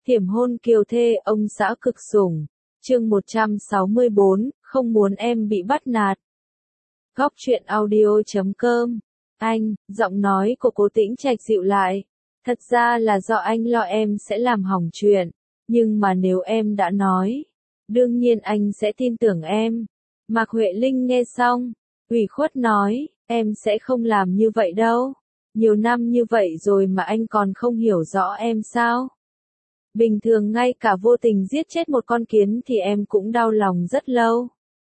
Thiểm hôn kiều thê ông xã cực sủng. Chương 164, không muốn em bị bắt nạt. Góc truyện audio.com. Anh, giọng nói của Cố Tĩnh Trạch dịu lại. Thật ra là do anh lo em sẽ làm hỏng chuyện. Nhưng mà nếu em đã nói, đương nhiên anh sẽ tin tưởng em. Mạc Huệ Linh nghe xong, ủy khuất nói, em sẽ không làm như vậy đâu. Nhiều năm như vậy rồi mà anh còn không hiểu rõ em sao? Bình thường ngay cả vô tình giết chết một con kiến thì em cũng đau lòng rất lâu.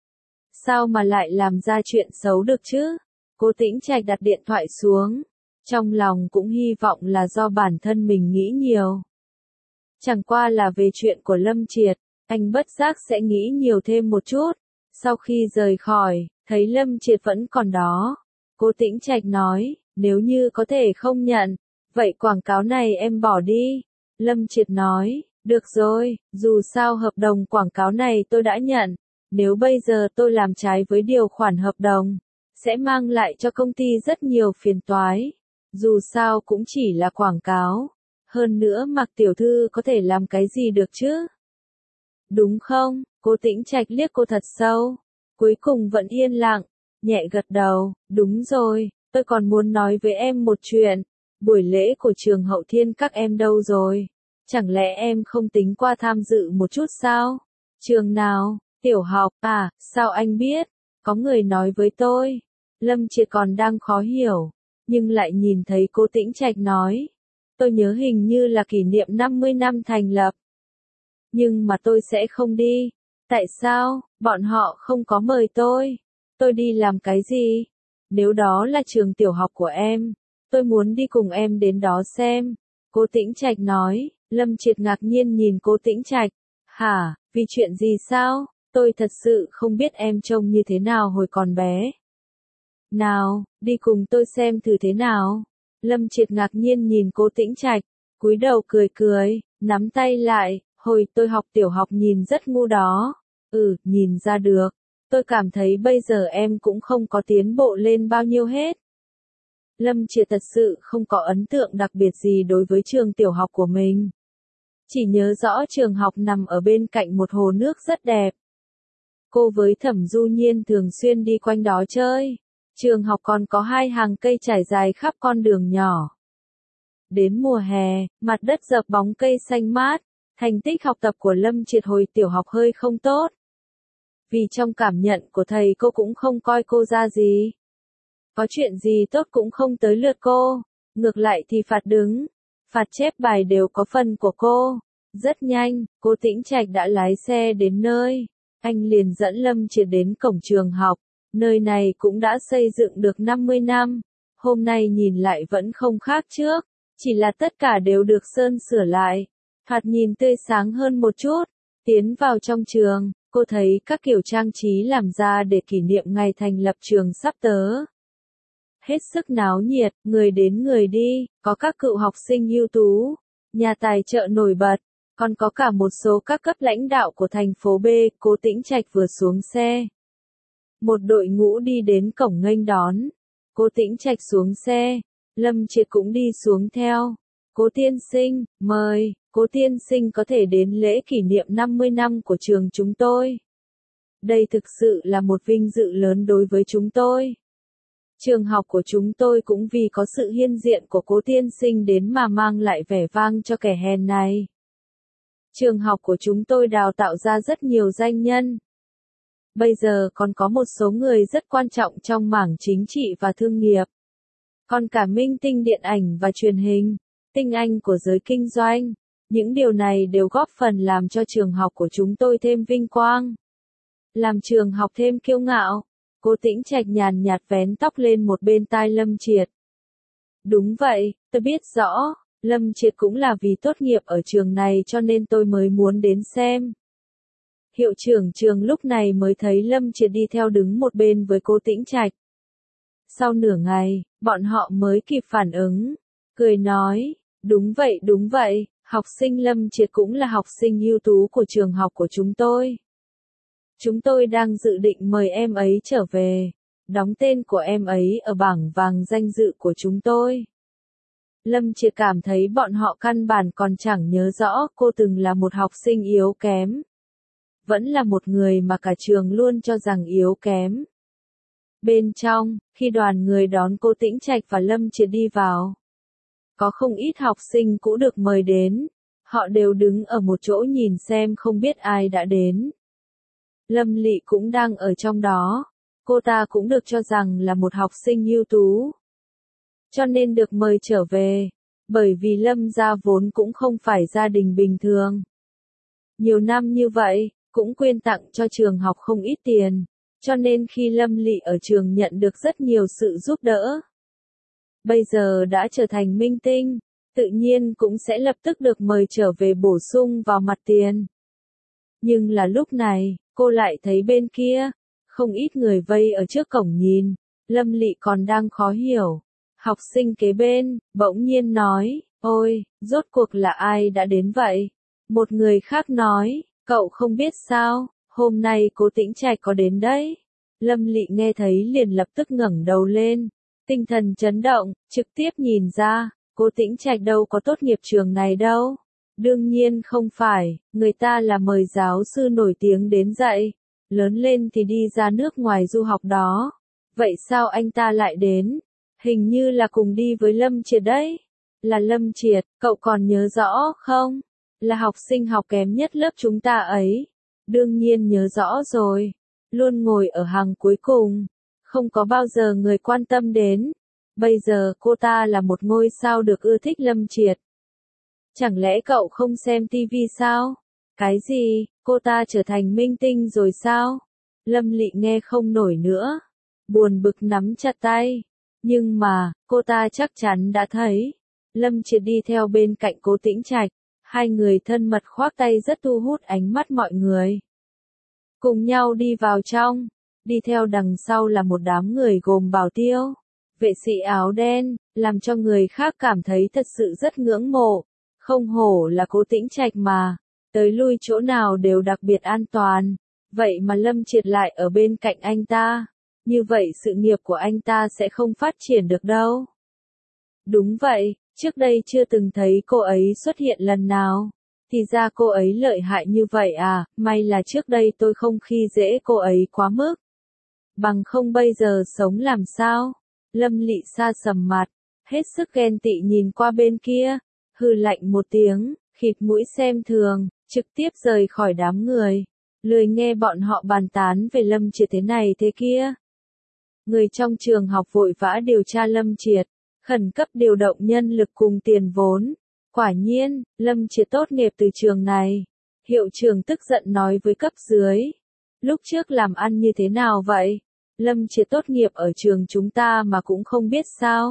Sao mà lại làm ra chuyện xấu được chứ? Cố Tĩnh Trạch đặt điện thoại xuống. Trong lòng cũng hy vọng là do bản thân mình nghĩ nhiều. Chẳng qua là về chuyện của Lâm Triệt, anh bất giác sẽ nghĩ nhiều thêm một chút. Sau khi rời khỏi, thấy Lâm Triệt vẫn còn đó. Cố Tĩnh Trạch nói, nếu như có thể không nhận, vậy quảng cáo này em bỏ đi. Lâm Triệt nói, được rồi, dù sao hợp đồng quảng cáo này tôi đã nhận. Nếu bây giờ tôi làm trái với điều khoản hợp đồng, sẽ mang lại cho công ty rất nhiều phiền toái. Dù sao cũng chỉ là quảng cáo. Hơn nữa Mạc tiểu thư có thể làm cái gì được chứ? Đúng không? Cố Tĩnh Trạch liếc cô thật sâu. Cuối cùng vẫn yên lặng, nhẹ gật đầu, đúng rồi, tôi còn muốn nói với em một chuyện. Buổi lễ của trường Hậu Thiên các em đâu rồi? Chẳng lẽ em không tính qua tham dự một chút sao? Trường nào? Tiểu học à, sao anh biết? Có người nói với tôi. Lâm Triệt còn đang khó hiểu, nhưng lại nhìn thấy Cố Tĩnh Trạch nói. Tôi nhớ hình như là kỷ niệm 50 năm thành lập. Nhưng mà tôi sẽ không đi. Tại sao? Bọn họ không có mời tôi. Tôi đi làm cái gì? Nếu đó là trường tiểu học của em, tôi muốn đi cùng em đến đó xem. Cố Tĩnh Trạch nói. Lâm Triệt ngạc nhiên nhìn Cố Tĩnh Trạch. Hả, vì chuyện gì sao? Tôi thật sự không biết em trông như thế nào hồi còn bé. Nào, đi cùng tôi xem thử thế nào. Lâm Triệt ngạc nhiên nhìn Cố Tĩnh Trạch, cúi đầu cười cười, nắm tay lại, hồi tôi học tiểu học nhìn rất ngu đó. Nhìn ra được. Tôi cảm thấy bây giờ em cũng không có tiến bộ lên bao nhiêu hết. Lâm Triệt thật sự không có ấn tượng đặc biệt gì đối với trường tiểu học của mình. Chỉ nhớ rõ trường học nằm ở bên cạnh một hồ nước rất đẹp. Cô với Thẩm Du Nhiên thường xuyên đi quanh đó chơi. Trường học còn có 2 hàng cây trải dài khắp con đường nhỏ. Đến mùa hè, mặt đất dợp bóng cây xanh mát. Thành tích học tập của Lâm Triệt hồi tiểu học hơi không tốt. Vì trong cảm nhận của thầy cô cũng không coi cô ra gì. Có chuyện gì tốt cũng không tới lượt cô. Ngược lại thì phạt đứng, phạt chép bài đều có phần của cô. Rất nhanh, Cố Tĩnh Trạch đã lái xe đến nơi. Anh liền dẫn Lâm Triệt đến cổng trường học. Nơi này cũng đã xây dựng được 50 năm. Hôm nay nhìn lại vẫn không khác trước. Chỉ là tất cả đều được sơn sửa lại. Thoạt nhìn tươi sáng hơn một chút. Tiến vào trong trường, cô thấy các kiểu trang trí làm ra để kỷ niệm ngày thành lập trường sắp tới. Hết sức náo nhiệt, người đến người đi, có các cựu học sinh ưu tú, nhà tài trợ nổi bật, còn có cả một số các cấp lãnh đạo của thành phố B. Cố Tĩnh Trạch vừa xuống xe. Một đội ngũ đi đến cổng nghênh đón. Cố Tĩnh Trạch xuống xe, Lâm Triệt cũng đi xuống theo. Cố tiên sinh, mời, Cố tiên sinh có thể đến lễ kỷ niệm 50 năm của trường chúng tôi. Đây thực sự là một vinh dự lớn đối với chúng tôi. Trường học của chúng tôi cũng vì có sự hiên diện của Cố tiên sinh đến mà mang lại vẻ vang cho kẻ hèn này. Trường học của chúng tôi đào tạo ra rất nhiều danh nhân. Bây giờ còn có một số người rất quan trọng trong mảng chính trị và thương nghiệp. Còn cả minh tinh điện ảnh và truyền hình, tinh anh của giới kinh doanh. Những điều này đều góp phần làm cho trường học của chúng tôi thêm vinh quang. Làm trường học thêm kiêu ngạo. Cố Tĩnh Trạch nhàn nhạt vén tóc lên một bên tai Lâm Triệt. Đúng vậy, tôi biết rõ, Lâm Triệt cũng là vì tốt nghiệp ở trường này cho nên tôi mới muốn đến xem. Hiệu trưởng trường lúc này mới thấy Lâm Triệt đi theo đứng một bên với Cố Tĩnh Trạch. Sau nửa ngày, bọn họ mới kịp phản ứng, cười nói, đúng vậy, học sinh Lâm Triệt cũng là học sinh ưu tú của trường học của chúng tôi. Chúng tôi đang dự định mời em ấy trở về, đóng tên của em ấy ở bảng vàng danh dự của chúng tôi. Lâm Triệt cảm thấy bọn họ căn bản còn chẳng nhớ rõ cô từng là một học sinh yếu kém. Vẫn là một người mà cả trường luôn cho rằng yếu kém. Bên trong, khi đoàn người đón cô Tĩnh Trạch và Lâm Triệt đi vào, có không ít học sinh cũ được mời đến. Họ đều đứng ở một chỗ nhìn xem không biết ai đã đến. Lâm Lị cũng đang ở trong đó. Cô ta cũng được cho rằng là một học sinh ưu tú, cho nên được mời trở về. Bởi vì Lâm gia vốn cũng không phải gia đình bình thường. Nhiều năm như vậy, cũng quyên tặng cho trường học không ít tiền. Cho nên khi Lâm Lị ở trường nhận được rất nhiều sự giúp đỡ. Bây giờ đã trở thành minh tinh, tự nhiên cũng sẽ lập tức được mời trở về bổ sung vào mặt tiền. Nhưng là lúc này, cô lại thấy bên kia, không ít người vây ở trước cổng nhìn. Lâm Lị còn đang khó hiểu. Học sinh kế bên, bỗng nhiên nói, ôi, rốt cuộc là ai đã đến vậy? Một người khác nói, cậu không biết sao, hôm nay cô Tĩnh Trạch có đến đấy. Lâm Lị nghe thấy liền lập tức ngẩng đầu lên, tinh thần chấn động, trực tiếp nhìn ra, cô Tĩnh Trạch đâu có tốt nghiệp trường này đâu. Đương nhiên không phải, người ta là mời giáo sư nổi tiếng đến dạy, lớn lên thì đi ra nước ngoài du học đó. Vậy sao anh ta lại đến? Hình như là cùng đi với Lâm Triệt đấy. Là Lâm Triệt, cậu còn nhớ rõ không? Là học sinh học kém nhất lớp chúng ta ấy. Đương nhiên nhớ rõ rồi. Luôn ngồi ở hàng cuối cùng. Không có bao giờ người quan tâm đến. Bây giờ cô ta là một ngôi sao được ưa thích Lâm Triệt. Chẳng lẽ cậu không xem tivi sao? Cái gì, cô ta trở thành minh tinh rồi sao? Lâm Lị nghe không nổi nữa. Buồn bực nắm chặt tay. Nhưng mà, cô ta chắc chắn đã thấy. Lâm Triệt đi theo bên cạnh cô Tĩnh Trạch. Hai người thân mật khoác tay rất thu hút ánh mắt mọi người. Cùng nhau đi vào trong. Đi theo đằng sau là một đám người gồm bảo tiêu, vệ sĩ áo đen, làm cho người khác cảm thấy thật sự rất ngưỡng mộ. Không hổ là cô Tĩnh Trạch mà. Tới lui chỗ nào đều đặc biệt an toàn. Vậy mà Lâm Triệt lại ở bên cạnh anh ta. Như vậy sự nghiệp của anh ta sẽ không phát triển được đâu. Đúng vậy, trước đây chưa từng thấy cô ấy xuất hiện lần nào. Thì ra cô ấy lợi hại như vậy à, may là trước đây tôi không khi dễ cô ấy quá mức. Bằng không bây giờ sống làm sao? Lâm Lị sa sầm mặt, hết sức ghen tị nhìn qua bên kia, hừ lạnh một tiếng, khịt mũi xem thường, trực tiếp rời khỏi đám người. Lười nghe bọn họ bàn tán về Lâm Triệt thế này thế kia. Người trong trường học vội vã điều tra Lâm Triệt, khẩn cấp điều động nhân lực cùng tiền vốn. Quả nhiên, Lâm Triệt tốt nghiệp từ trường này. Hiệu trưởng tức giận nói với cấp dưới. Lúc trước làm ăn như thế nào vậy? Lâm Triệt tốt nghiệp ở trường chúng ta mà cũng không biết sao?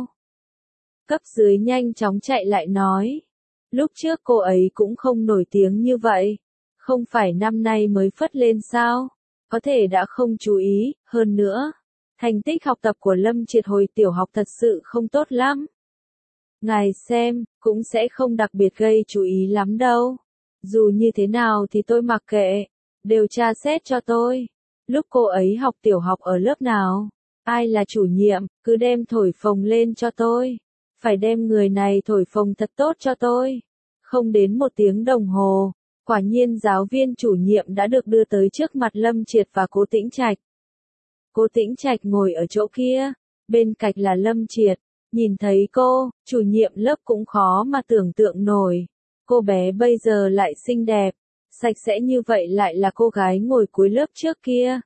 Cấp dưới nhanh chóng chạy lại nói. Lúc trước cô ấy cũng không nổi tiếng như vậy. Không phải năm nay mới phất lên sao? Có thể đã không chú ý, hơn nữa. Thành tích học tập của Lâm Triệt hồi tiểu học thật sự không tốt lắm. Ngài xem, cũng sẽ không đặc biệt gây chú ý lắm đâu. Dù như thế nào thì tôi mặc kệ. Đều tra xét cho tôi. Lúc cô ấy học tiểu học ở lớp nào? Ai là chủ nhiệm, cứ đem thổi phồng lên cho tôi. Phải đem người này thổi phồng thật tốt cho tôi. Không đến 1 tiếng đồng hồ. Quả nhiên giáo viên chủ nhiệm đã được đưa tới trước mặt Lâm Triệt và cô Tĩnh Trạch. Cô Tĩnh Trạch ngồi ở chỗ kia. Bên cạnh là Lâm Triệt. Nhìn thấy cô, chủ nhiệm lớp cũng khó mà tưởng tượng nổi. Cô bé bây giờ lại xinh đẹp, sạch sẽ như vậy lại là cô gái ngồi cuối lớp trước kia.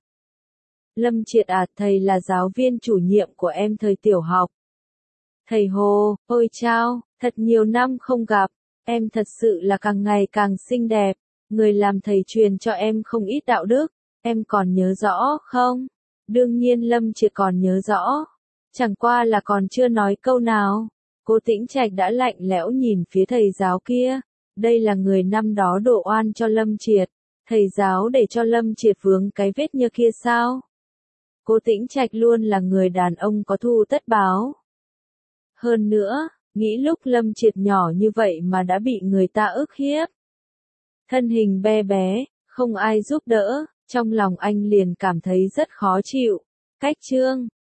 Lâm Triệt à, thầy là giáo viên chủ nhiệm của em thời tiểu học. Thầy Hồ, ôi chao, thật nhiều năm không gặp, em thật sự là càng ngày càng xinh đẹp. Người làm thầy truyền cho em không ít đạo đức, em còn nhớ rõ không? Đương nhiên Lâm Triệt còn nhớ rõ. Chẳng qua là còn chưa nói câu nào. Cô Tĩnh Trạch đã lạnh lẽo nhìn phía thầy giáo kia. Đây là người năm đó đổ oan cho Lâm Triệt. Thầy giáo để cho Lâm Triệt vướng cái vết nhơ kia sao? Cô Tĩnh Trạch luôn là người đàn ông có thù tất báo. Hơn nữa, nghĩ lúc Lâm Triệt nhỏ như vậy mà đã bị người ta ức hiếp. Thân hình be bé, không ai giúp đỡ, trong lòng anh liền cảm thấy rất khó chịu. Cách chương